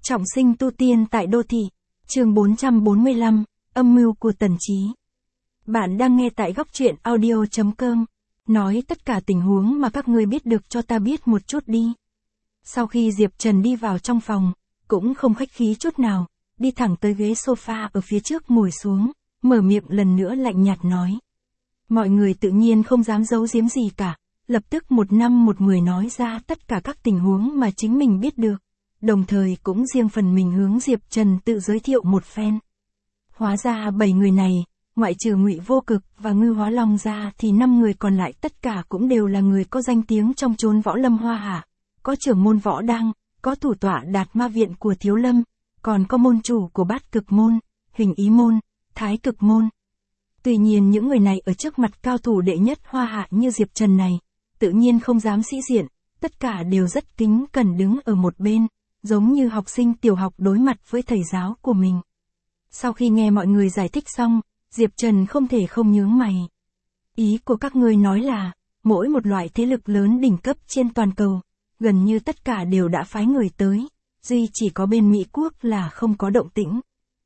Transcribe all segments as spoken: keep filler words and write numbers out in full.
Trọng sinh tu tiên tại đô thị. Chương bốn trăm bốn mươi lăm, âm mưu của Tần Chí. Bạn đang nghe tại góc truyện audio chấm com. Nói tất cả tình huống mà các ngươi biết được cho ta biết một chút đi. Sau khi Diệp Trần đi vào trong phòng, cũng không khách khí chút nào, đi thẳng tới ghế sofa ở phía trước ngồi xuống, mở miệng lần nữa lạnh nhạt nói. Mọi người tự nhiên không dám giấu giếm gì cả, lập tức một năm một mười nói ra tất cả các tình huống mà chính mình biết được. Đồng thời cũng riêng phần mình hướng Diệp Trần tự giới thiệu một phen. Hóa ra bảy người này, ngoại trừ Ngụy Vô Cực và Ngư Hóa Long ra thì năm người còn lại tất cả cũng đều là người có danh tiếng trong chốn võ lâm Hoa Hạ. Có trưởng môn Võ Đăng, có thủ tọa Đạt Ma Viện của Thiếu Lâm, còn có môn chủ của Bát Cực Môn, Hình Ý Môn, Thái Cực Môn. Tuy nhiên những người này ở trước mặt cao thủ đệ nhất Hoa Hạ như Diệp Trần này, tự nhiên không dám sĩ diện, tất cả đều rất kính cẩn đứng ở một bên, giống như học sinh tiểu học đối mặt với thầy giáo của mình. Sau khi nghe mọi người giải thích xong, Diệp Trần không thể không nhướng mày. Ý của các ngươi nói là, mỗi một loại thế lực lớn đỉnh cấp trên toàn cầu, gần như tất cả đều đã phái người tới, duy chỉ có bên Mỹ Quốc là không có động tĩnh.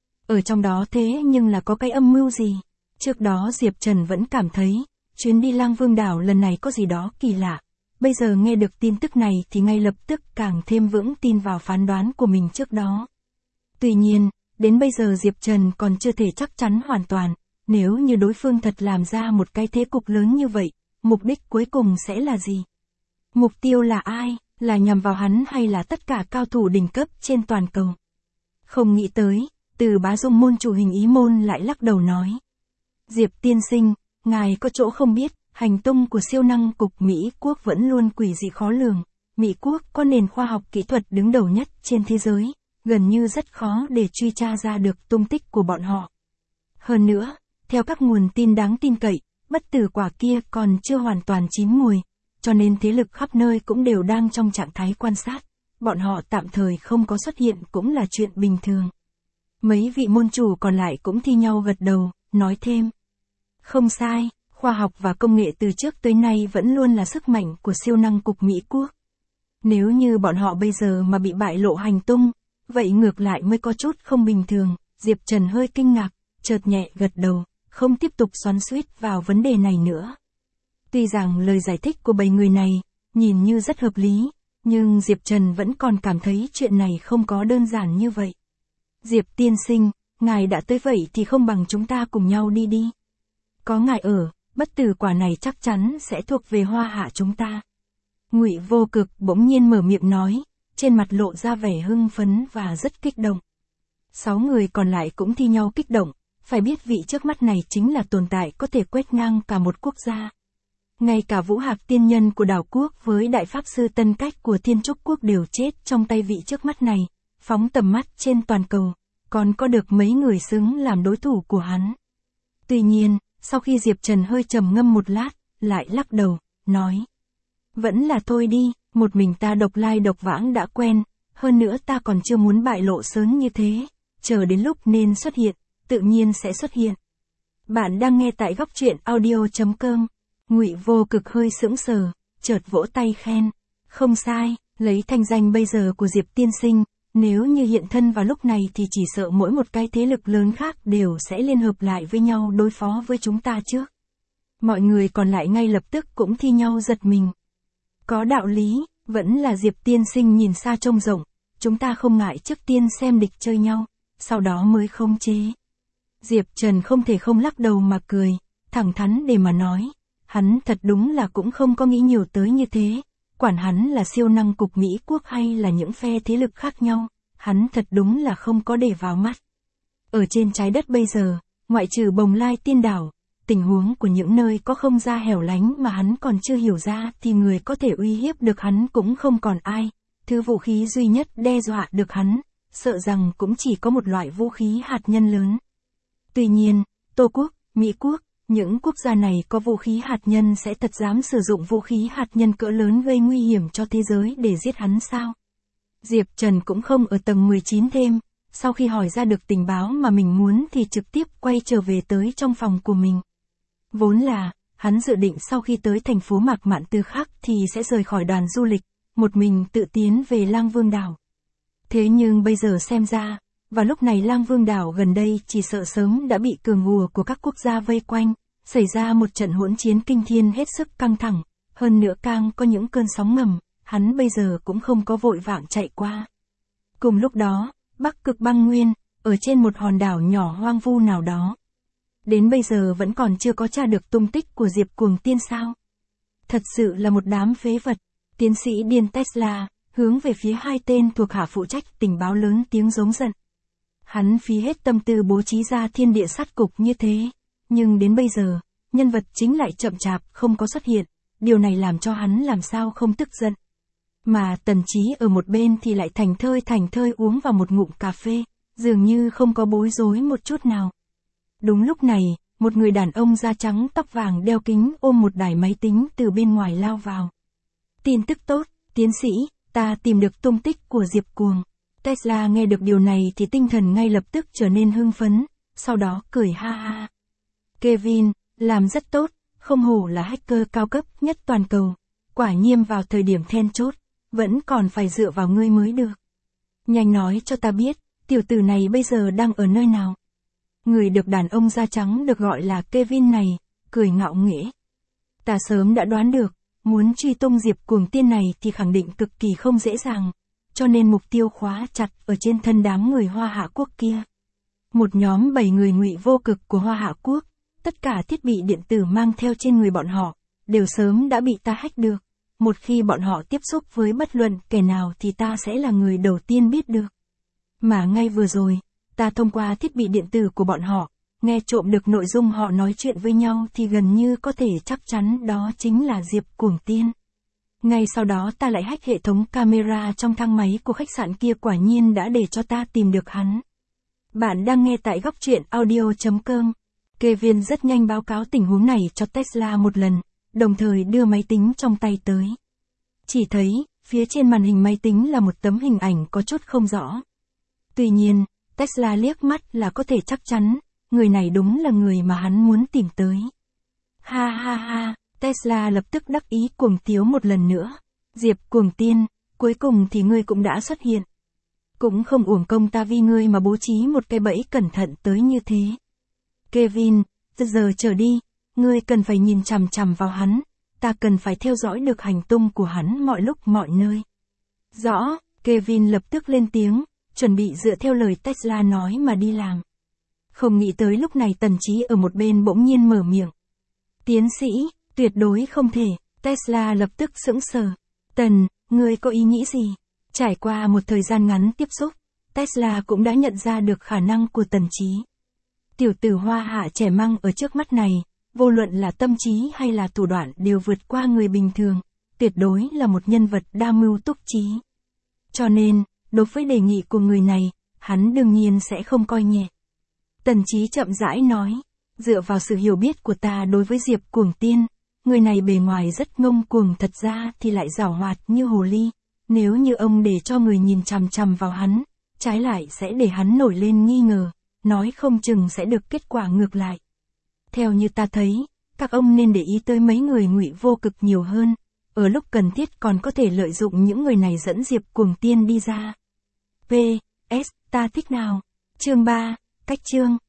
Ở trong đó thế nhưng là có cái âm mưu gì? Trước đó Diệp Trần vẫn cảm thấy, chuyến đi Lang Vương đảo lần này có gì đó kỳ lạ. Bây giờ nghe được tin tức này thì ngay lập tức càng thêm vững tin vào phán đoán của mình trước đó. Tuy nhiên, đến bây giờ Diệp Trần còn chưa thể chắc chắn hoàn toàn, nếu như đối phương thật làm ra một cái thế cục lớn như vậy, mục đích cuối cùng sẽ là gì? Mục tiêu là ai? Là nhằm vào hắn hay là tất cả cao thủ đỉnh cấp trên toàn cầu? Không nghĩ tới, Từ Bá Dung môn chủ Hình Ý Môn lại lắc đầu nói. Diệp tiên sinh, ngài có chỗ không biết, hành tung của siêu năng cục Mỹ Quốc vẫn luôn quỷ dị khó lường. Mỹ Quốc có nền khoa học kỹ thuật đứng đầu nhất trên thế giới, gần như rất khó để truy tra ra được tung tích của bọn họ. Hơn nữa, theo các nguồn tin đáng tin cậy, bất tử quả kia còn chưa hoàn toàn chín mùi, cho nên thế lực khắp nơi cũng đều đang trong trạng thái quan sát. Bọn họ tạm thời không có xuất hiện cũng là chuyện bình thường. Mấy vị môn chủ còn lại cũng thi nhau gật đầu, nói thêm. Không sai. Khoa học và công nghệ từ trước tới nay vẫn luôn là sức mạnh của siêu năng cục Mỹ Quốc. Nếu như bọn họ bây giờ mà bị bại lộ hành tung, vậy ngược lại mới có chút không bình thường. Diệp Trần hơi kinh ngạc, chợt nhẹ gật đầu, không tiếp tục xoắn xuýt vào vấn đề này nữa. Tuy rằng lời giải thích của bảy người này, nhìn như rất hợp lý, nhưng Diệp Trần vẫn còn cảm thấy chuyện này không có đơn giản như vậy. Diệp tiên sinh, ngài đã tới vậy thì không bằng chúng ta cùng nhau đi đi. Có ngài ở, bất tử quả này chắc chắn sẽ thuộc về Hoa Hạ chúng ta. Ngụy Vô Cực bỗng nhiên mở miệng nói, trên mặt lộ ra vẻ hưng phấn và rất kích động. Sáu người còn lại cũng thi nhau kích động, phải biết vị trước mắt này chính là tồn tại có thể quét ngang cả một quốc gia. Ngay cả Vũ Hạc tiên nhân của đảo quốc với Đại Pháp Sư Tân Cách của Thiên Trúc Quốc đều chết trong tay vị trước mắt này, phóng tầm mắt trên toàn cầu, còn có được mấy người xứng làm đối thủ của hắn. Tuy nhiên, sau khi Diệp Trần hơi trầm ngâm một lát, lại lắc đầu, nói. Vẫn là thôi đi, một mình ta độc lai độc vãng đã quen, hơn nữa ta còn chưa muốn bại lộ sớm như thế, chờ đến lúc nên xuất hiện, tự nhiên sẽ xuất hiện. Bạn đang nghe tại góc truyện audio chấm com. Ngụy Vô Cực hơi sững sờ, chợt vỗ tay khen. Không sai, lấy thanh danh bây giờ của Diệp tiên sinh, nếu như hiện thân vào lúc này thì chỉ sợ mỗi một cái thế lực lớn khác đều sẽ liên hợp lại với nhau đối phó với chúng ta trước. Mọi người còn lại ngay lập tức cũng thi nhau giật mình. Có đạo lý, vẫn là Diệp tiên sinh nhìn xa trông rộng, chúng ta không ngại trước tiên xem địch chơi nhau, sau đó mới khống chế. Diệp Trần không thể không lắc đầu mà cười, thẳng thắn để mà nói, hắn thật đúng là cũng không có nghĩ nhiều tới như thế. Quản hắn là siêu năng cục Mỹ Quốc hay là những phe thế lực khác nhau, hắn thật đúng là không có để vào mắt. Ở trên trái đất bây giờ, ngoại trừ Bồng Lai Tiên Đảo, tình huống của những nơi có không gian hẻo lánh mà hắn còn chưa hiểu ra thì người có thể uy hiếp được hắn cũng không còn ai. Thứ vũ khí duy nhất đe dọa được hắn, sợ rằng cũng chỉ có một loại vũ khí hạt nhân lớn. Tuy nhiên, Tô Quốc, Mỹ Quốc, những quốc gia này có vũ khí hạt nhân sẽ thật dám sử dụng vũ khí hạt nhân cỡ lớn gây nguy hiểm cho thế giới để giết hắn sao? Diệp Trần cũng không ở tầng mười chín thêm, sau khi hỏi ra được tình báo mà mình muốn thì trực tiếp quay trở về tới trong phòng của mình. Vốn là, hắn dự định sau khi tới thành phố Mạc Mạn Tư Khắc thì sẽ rời khỏi đoàn du lịch, một mình tự tiến về Lang Vương đảo. Thế nhưng bây giờ xem ra, vào lúc này Lang Vương đảo gần đây chỉ sợ sớm đã bị cường ùa của các quốc gia vây quanh, xảy ra một trận hỗn chiến kinh thiên hết sức căng thẳng, hơn nữa càng có những cơn sóng ngầm, hắn bây giờ cũng không có vội vàng chạy qua. Cùng lúc đó, Bắc Cực Băng Nguyên, ở trên một hòn đảo nhỏ hoang vu nào đó. Đến bây giờ vẫn còn chưa có tra được tung tích của Diệp Cuồng Tiên sao? Thật sự là một đám phế vật. Tiến sĩ điên Tesla, hướng về phía hai tên thuộc hạ phụ trách tình báo lớn tiếng giống giận. Hắn phí hết tâm tư bố trí ra thiên địa sát cục như thế, nhưng đến bây giờ, nhân vật chính lại chậm chạp không có xuất hiện, điều này làm cho hắn làm sao không tức giận. Mà Tần Chí ở một bên thì lại thành thơi thành thơi uống vào một ngụm cà phê, dường như không có bối rối một chút nào. Đúng lúc này, một người đàn ông da trắng tóc vàng đeo kính ôm một đài máy tính từ bên ngoài lao vào. Tin tức tốt, tiến sĩ, ta tìm được tung tích của Diệp Cuồng. Tesla nghe được điều này thì tinh thần ngay lập tức trở nên hưng phấn, sau đó cười ha ha. Kevin, làm rất tốt, không hổ là hacker cao cấp nhất toàn cầu. Quả nhiên vào thời điểm then chốt, vẫn còn phải dựa vào ngươi mới được. Nhanh nói cho ta biết, tiểu tử này bây giờ đang ở nơi nào? Người được đàn ông da trắng được gọi là Kevin này, cười ngạo nghễ. Ta sớm đã đoán được, muốn truy tung Diệp Cuồng Tiên này thì khẳng định cực kỳ không dễ dàng, cho nên mục tiêu khóa chặt ở trên thân đám người Hoa Hạ Quốc kia. Một nhóm bảy người ngụy vô cực của Hoa Hạ Quốc, tất cả thiết bị điện tử mang theo trên người bọn họ, đều sớm đã bị ta hack được. Một khi bọn họ tiếp xúc với bất luận kẻ nào thì ta sẽ là người đầu tiên biết được. Mà ngay vừa rồi, ta thông qua thiết bị điện tử của bọn họ, nghe trộm được nội dung họ nói chuyện với nhau thì gần như có thể chắc chắn đó chính là Diệp Cuồng Tiên. Ngay sau đó ta lại hack hệ thống camera trong thang máy của khách sạn kia, quả nhiên đã để cho ta tìm được hắn. Bạn đang nghe tại góc truyện audio chấm com. Kevin rất nhanh báo cáo tình huống này cho Tesla một lần, đồng thời đưa máy tính trong tay tới. Chỉ thấy, phía trên màn hình máy tính là một tấm hình ảnh có chút không rõ. Tuy nhiên, Tesla liếc mắt là có thể chắc chắn, người này đúng là người mà hắn muốn tìm tới. Ha ha ha, Tesla lập tức đắc ý cuồng tiếu một lần nữa. Diệp Cuồng Tiên, cuối cùng thì ngươi cũng đã xuất hiện. Cũng không uổng công ta vì ngươi mà bố trí một cái bẫy cẩn thận tới như thế. Kevin, từ giờ trở đi, ngươi cần phải nhìn chằm chằm vào hắn, ta cần phải theo dõi được hành tung của hắn mọi lúc mọi nơi. Rõ, Kevin lập tức lên tiếng, chuẩn bị dựa theo lời Tesla nói mà đi làm. Không nghĩ tới lúc này Tần Chí ở một bên bỗng nhiên mở miệng. Tiến sĩ, tuyệt đối không thể, Tesla lập tức sững sờ. Tần, ngươi có ý nghĩ gì? Trải qua một thời gian ngắn tiếp xúc, Tesla cũng đã nhận ra được khả năng của Tần Chí. Tiểu tử Hoa Hạ trẻ măng ở trước mắt này, vô luận là tâm trí hay là thủ đoạn đều vượt qua người bình thường, tuyệt đối là một nhân vật đa mưu túc trí. Cho nên, đối với đề nghị của người này, hắn đương nhiên sẽ không coi nhẹ. Tần Chí chậm rãi nói, dựa vào sự hiểu biết của ta đối với Diệp Cuồng Tiên, người này bề ngoài rất ngông cuồng, thật ra thì lại giảo hoạt như hồ ly. Nếu như ông để cho người nhìn chằm chằm vào hắn, trái lại sẽ để hắn nổi lên nghi ngờ, nói không chừng sẽ được kết quả ngược lại. Theo như ta thấy, các ông nên để ý tới mấy người ngụy vô cực nhiều hơn, ở lúc cần thiết còn có thể lợi dụng những người này dẫn Diệp Cuồng Tiên đi ra. pê ét, ta thích nào? Chương ba, cách chương.